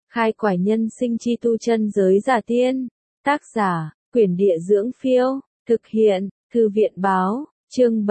Khai quải nhân sinh chi tu chân giới giả tiên. Tác giả, Quyển Địa Dưỡng Phiêu. Thực hiện, Thư viện Báo. Chương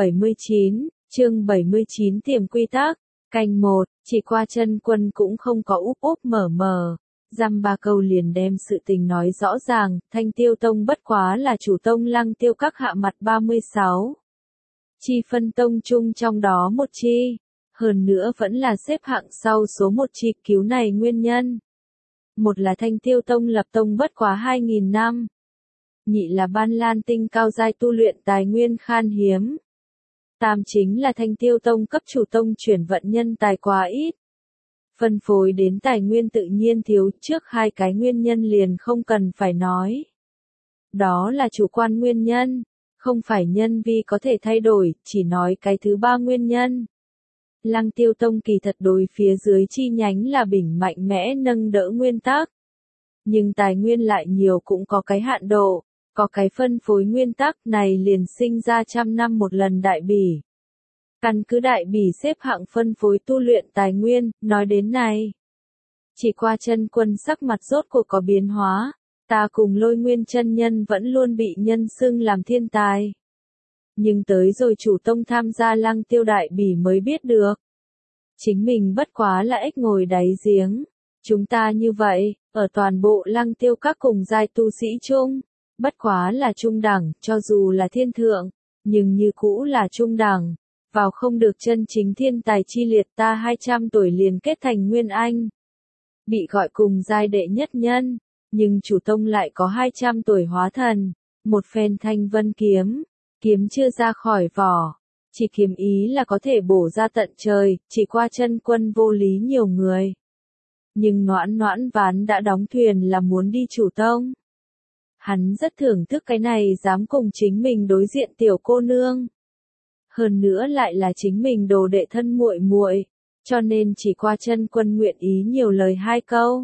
79 Tiềm quy tắc. Canh 1, chỉ qua chân quân cũng không có úp úp mở mờ. Dăm ba câu liền đem sự tình nói rõ ràng, Thanh Tiêu Tông bất quá là chủ tông Lăng Tiêu Các hạ mặt 36. Chi phân tông chung trong đó một chi. Hơn nữa vẫn là xếp hạng sau số một chi cứu này nguyên nhân. Một là Thanh Tiêu Tông lập tông bất quá 2.000 năm. Nhị là Ban Lan Tinh cao giai tu luyện tài nguyên khan hiếm. Tam chính là Thanh Tiêu Tông cấp chủ tông chuyển vận nhân tài quá ít. Phân phối đến tài nguyên tự nhiên thiếu, trước hai cái nguyên nhân liền không cần phải nói. Đó là chủ quan nguyên nhân, không phải nhân vi có thể thay đổi, chỉ nói cái thứ ba nguyên nhân. Lăng Tiêu Tông kỳ thật đối phía dưới chi nhánh là bình mạnh mẽ nâng đỡ nguyên tắc. Nhưng tài nguyên lại nhiều cũng có cái hạn độ, có cái phân phối nguyên tắc này liền sinh ra 100 năm một lần đại bỉ. Căn cứ đại bỉ xếp hạng phân phối tu luyện tài nguyên, nói đến này. Chỉ qua chân quân sắc mặt rốt cuộc có biến hóa, ta cùng Lôi Nguyên chân nhân vẫn luôn bị nhân xưng làm thiên tài. Nhưng tới rồi chủ tông tham gia Lăng Tiêu đại bỉ mới biết được. Chính mình bất quá là ếch ngồi đáy giếng. Chúng ta như vậy, ở toàn bộ Lăng Tiêu các cùng giai tu sĩ chung, bất quá là trung đẳng, cho dù là thiên thượng, nhưng như cũ là trung đẳng. Vào không được chân chính thiên tài chi liệt, ta 200 tuổi liền kết thành Nguyên Anh. Bị gọi cùng giai đệ nhất nhân, nhưng chủ tông lại có 200 tuổi hóa thần. Một phen thanh vân kiếm, kiếm chưa ra khỏi vỏ. Chỉ kiếm ý là có thể bổ ra tận trời, chỉ qua chân quân vô lý nhiều người. Nhưng Noãn Ván đã đóng thuyền là muốn đi chủ tông. Hắn rất thưởng thức cái này dám cùng chính mình đối diện tiểu cô nương. Hơn nữa lại là chính mình đồ đệ thân muội muội, cho nên chỉ qua chân quân nguyện ý nhiều lời hai câu.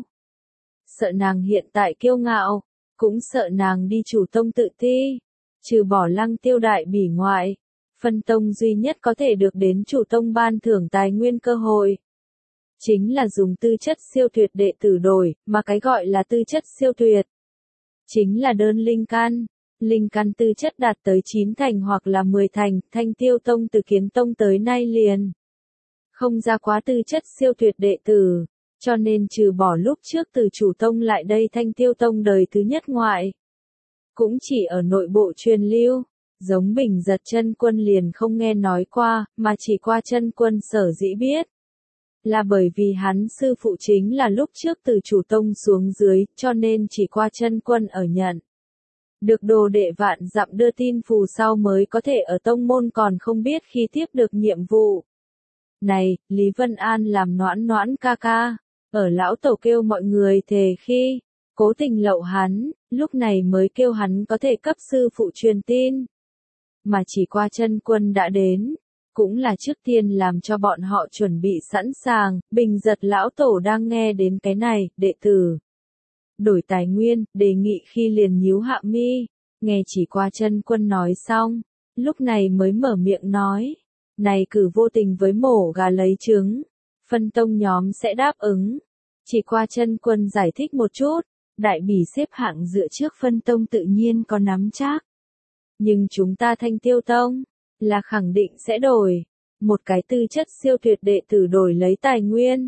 Sợ nàng hiện tại kiêu ngạo, cũng sợ nàng đi chủ tông tự ti. Trừ bỏ Lăng Tiêu đại bỉ ngoại, phân tông duy nhất có thể được đến chủ tông ban thưởng tài nguyên cơ hội. Chính là dùng tư chất siêu tuyệt đệ tử đổi, mà cái gọi là tư chất siêu tuyệt. Chính là đơn linh căn. Linh căn tư chất đạt tới 9 thành hoặc là 10 thành, Thanh Tiêu Tông từ Kiến Tông tới nay liền. Không ra quá tư chất siêu tuyệt đệ tử, cho nên trừ bỏ lúc trước từ chủ tông lại đây Thanh Tiêu Tông đời thứ nhất ngoại. Cũng chỉ ở nội bộ truyền lưu, giống Bình Giật chân quân liền không nghe nói qua, mà chỉ qua chân quân sở dĩ biết. Là bởi vì hắn sư phụ chính là lúc trước từ chủ tông xuống dưới, cho nên chỉ qua chân quân ở nhận. Được đồ đệ vạn dặm đưa tin phù sau mới có thể ở tông môn còn không biết khi tiếp được nhiệm vụ. Này, Lý Vân An làm Noãn ca ca, ở lão tổ kêu mọi người thề khi, cố tình lậu hắn, lúc này mới kêu hắn có thể cấp sư phụ truyền tin. Mà chỉ qua chân quân đã đến, cũng là trước tiên làm cho bọn họ chuẩn bị sẵn sàng, Bình Giật lão tổ đang nghe đến cái này, đệ tử. Đổi tài nguyên, đề nghị khi liền nhíu hạ mi, nghe chỉ qua chân quân nói xong, lúc này mới mở miệng nói, này cử vô tình với mổ gà lấy trứng, phân tông nhóm sẽ đáp ứng. Chỉ qua chân quân giải thích một chút, đại bỉ xếp hạng dựa trước phân tông tự nhiên có nắm chắc. Nhưng chúng ta Thanh Tiêu Tông, là khẳng định sẽ đổi, một cái tư chất siêu tuyệt đệ tử đổi lấy tài nguyên.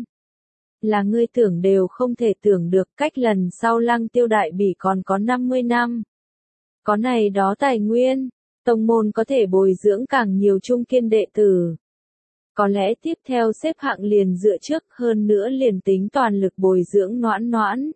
Là ngươi tưởng đều không thể tưởng được, cách lần sau Lăng Tiêu đại bỉ còn có 50 năm. Có này đó tài nguyên, tông môn có thể bồi dưỡng càng nhiều trung kiên đệ tử. Có lẽ tiếp theo xếp hạng liền dựa trước, hơn nữa liền tính toàn lực bồi dưỡng Noãn.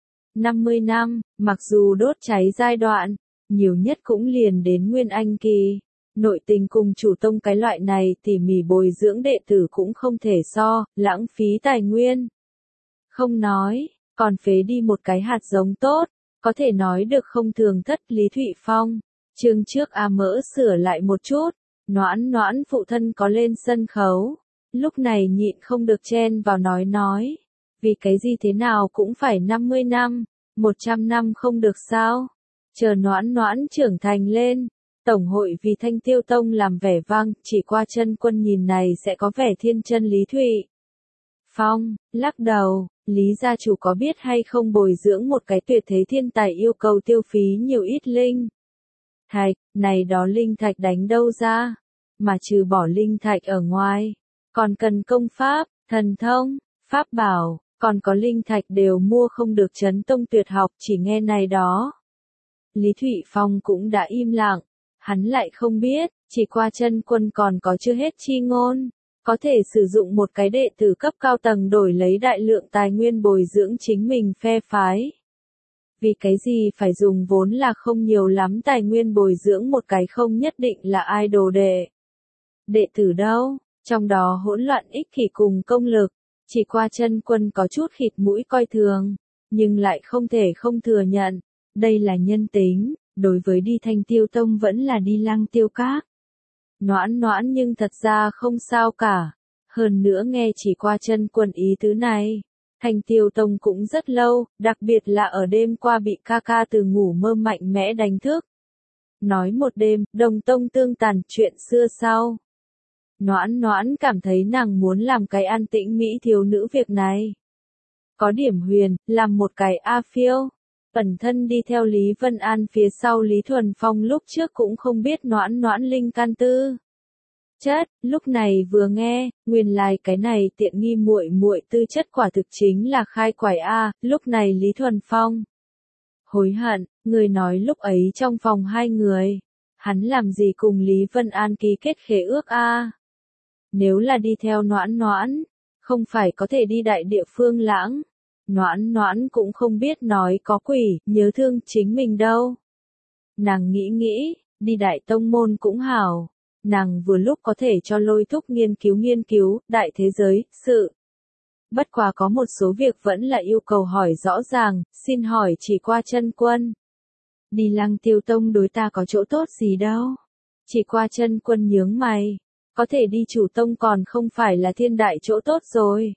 50 năm, mặc dù đốt cháy giai đoạn, nhiều nhất cũng liền đến Nguyên Anh kỳ. Nội tình cùng chủ tông cái loại này tỉ mỉ bồi dưỡng đệ tử cũng không thể so, lãng phí tài nguyên. Không nói, còn phế đi một cái hạt giống tốt, có thể nói được không thường thất. Lý Thụy Phong, chương trước mỡ sửa lại một chút, Noãn phụ thân có lên sân khấu, lúc này nhịn không được chen vào nói, vì cái gì thế nào cũng phải 50 năm, 100 năm không được sao, chờ Noãn trưởng thành lên. Tổng hội vì Thanh Tiêu Tông làm vẻ vang, chỉ qua chân quân nhìn này sẽ có vẻ thiên chân Lý Thụy Phong, lắc đầu, Lý gia chủ có biết hay không bồi dưỡng một cái tuyệt thế thiên tài yêu cầu tiêu phí nhiều ít linh thạch, này đó linh thạch đánh đâu ra, mà trừ bỏ linh thạch ở ngoài, còn cần công pháp, thần thông, pháp bảo, còn có linh thạch đều mua không được chấn tông tuyệt học, chỉ nghe này đó. Lý Thụy Phong cũng đã im lặng, hắn lại không biết, chỉ qua chân quân còn có chưa hết chi ngôn, có thể sử dụng một cái đệ tử cấp cao tầng đổi lấy đại lượng tài nguyên bồi dưỡng chính mình phe phái. Vì cái gì phải dùng vốn là không nhiều lắm tài nguyên bồi dưỡng một cái không nhất định là idol đệ. Đệ tử đâu, trong đó hỗn loạn ích kỷ cùng công lực, chỉ qua chân quân có chút khịt mũi coi thường, nhưng lại không thể không thừa nhận, đây là nhân tính, đối với đi Thanh Tiêu Tông vẫn là đi Lăng Tiêu Các. Noãn noãn nhưng thật ra không sao cả, hơn nữa nghe chỉ qua chân quân ý tứ này. Thanh Tiêu Tông cũng rất lâu, đặc biệt là ở đêm qua bị ca ca từ ngủ mơ mạnh mẽ đánh thức. Nói một đêm, đồng tông tương tàn, chuyện xưa sau. Noãn noãn cảm thấy nàng muốn làm cái an tĩnh mỹ thiếu nữ việc này. Có điểm huyền, làm một cái A phiêu. Ẩn thân đi theo Lý Vân An phía sau Lý Thuần Phong lúc trước cũng không biết noãn noãn linh can tư chất, lúc này vừa nghe, nguyên lai cái này tiện nghi muội muội tư chất quả thực chính là khai quải a, lúc này Lý Thuần Phong hối hận, người nói lúc ấy trong phòng hai người, hắn làm gì cùng Lý Vân An ký kết khế ước a? Nếu là đi theo noãn noãn, không phải có thể đi đại địa phương lãng, noãn noãn cũng không biết nói có quỷ, nhớ thương chính mình đâu. Nàng nghĩ nghĩ, đi đại tông môn cũng hảo. Nàng vừa lúc có thể cho Lôi Thúc nghiên cứu, đại thế giới, sự. Bất quá có một số việc vẫn là yêu cầu hỏi rõ ràng, xin hỏi chỉ qua chân quân. Đi Lăng Tiêu Tông đối ta có chỗ tốt gì đâu. Chỉ qua chân quân nhướng mày, có thể đi chủ tông còn không phải là thiên đại chỗ tốt rồi.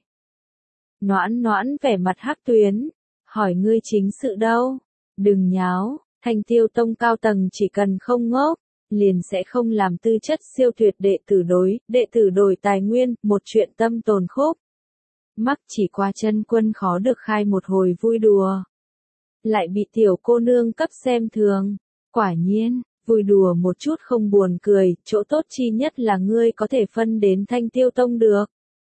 Noãn noãn vẻ mặt hắc tuyến, hỏi ngươi chính sự đâu, đừng nháo, Thanh Tiêu Tông cao tầng chỉ cần không ngốc. Liền sẽ không làm tư chất siêu tuyệt đệ tử đổi tài nguyên, một chuyện tâm tồn khúc. Mắc chỉ qua chân quân khó được khai một hồi vui đùa. Lại bị tiểu cô nương cấp xem thường. Quả nhiên, vui đùa một chút không buồn cười, chỗ tốt chi nhất là ngươi có thể phân đến Thanh Tiêu Tông được.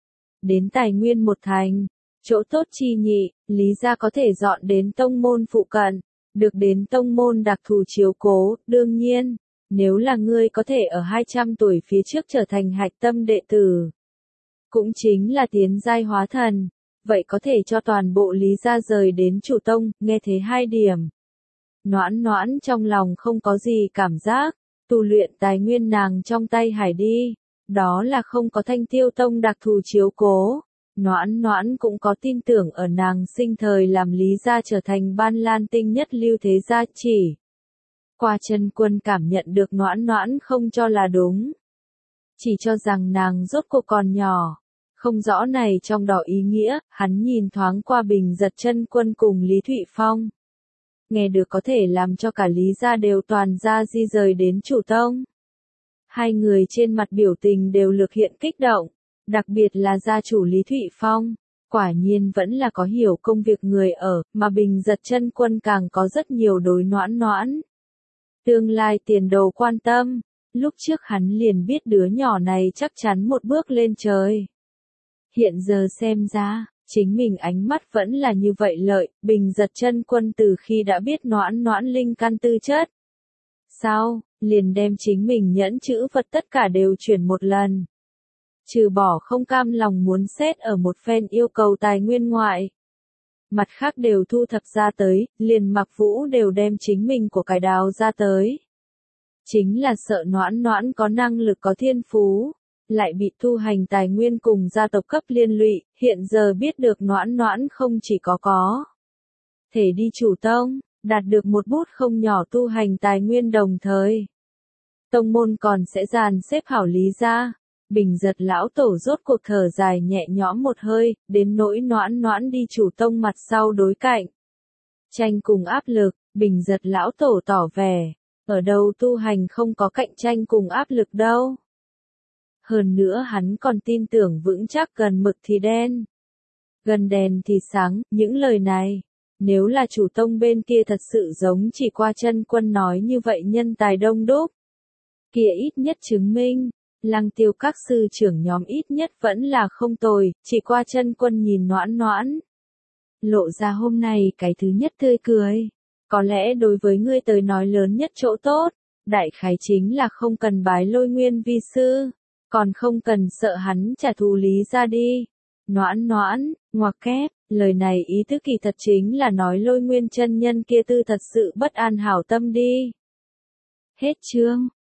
Đến tài nguyên một thành, chỗ tốt chi nhị, Lý gia có thể dọn đến tông môn phụ cận, được đến tông môn đặc thù chiếu cố, đương nhiên. Nếu là ngươi có thể ở 200 tuổi phía trước trở thành hạch tâm đệ tử, cũng chính là tiến giai hóa thần, vậy có thể cho toàn bộ Lý gia rời đến chủ tông, nghe thế hai điểm. Noãn noãn trong lòng không có gì cảm giác, tu luyện tài nguyên nàng trong tay hải đi, đó là không có Thanh Tiêu Tông đặc thù chiếu cố. Noãn noãn cũng có tin tưởng ở nàng sinh thời làm Lý gia trở thành ban lan tinh nhất lưu thế gia chỉ. Qua chân quân cảm nhận được noãn noãn không cho là đúng. Chỉ cho rằng nàng rốt cuộc còn nhỏ. Không rõ này trong đó ý nghĩa, hắn nhìn thoáng qua Bình Giật chân quân cùng Lý Thụy Phong. Nghe được có thể làm cho cả Lý gia đều toàn gia di rời đến chủ tông. Hai người trên mặt biểu tình đều lực hiện kích động, đặc biệt là gia chủ Lý Thụy Phong. Quả nhiên vẫn là có hiểu công việc người ở, mà Bình Giật chân quân càng có rất nhiều đối noãn noãn. Tương lai tiền đồ quan tâm, lúc trước hắn liền biết đứa nhỏ này chắc chắn một bước lên trời. Hiện giờ xem ra, chính mình ánh mắt vẫn là như vậy lợi, Bình Giật chân quân từ khi đã biết noãn noãn linh căn tư chất. Sau, liền đem chính mình nhẫn chữ vật tất cả đều chuyển một lần. Trừ bỏ không cam lòng muốn xét ở một phen yêu cầu tài nguyên ngoại. Mặt khác đều thu thập ra tới, liền Mặc Vũ đều đem chính mình của cải đào ra tới. Chính là sợ noãn noãn có năng lực có thiên phú, lại bị thu hành tài nguyên cùng gia tộc cấp liên lụy, hiện giờ biết được noãn noãn không chỉ có thể đi chủ tông, đạt được một bút không nhỏ tu hành tài nguyên đồng thời. Tông môn còn sẽ dàn xếp hảo Lý gia. Bình Giật lão tổ rốt cuộc thở dài nhẹ nhõm một hơi, đến nỗi noãn noãn đi chủ tông mặt sau đối cạnh. Tranh cùng áp lực, Bình Giật lão tổ tỏ vẻ, ở đâu tu hành không có cạnh tranh cùng áp lực đâu. Hơn nữa hắn còn tin tưởng vững chắc gần mực thì đen. Gần đèn thì sáng, những lời này. Nếu là chủ tông bên kia thật sự giống chỉ qua chân quân nói như vậy nhân tài đông đúc. Kia ít nhất chứng minh, Lăng Tiêu các sư trưởng nhóm ít nhất vẫn là không tồi, chỉ qua chân quân nhìn Noãn Noãn. Lộ ra hôm nay cái thứ nhất tươi cười. Có lẽ đối với ngươi tới nói lớn nhất chỗ tốt, đại khái chính là không cần bái Lôi Nguyên vi sư, còn không cần sợ hắn trả thù Lý ra đi. Noãn Noãn, ngoặc kép, lời này ý tứ kỳ thật chính là nói Lôi Nguyên chân nhân kia tư thật sự bất an hảo tâm đi. Hết chương.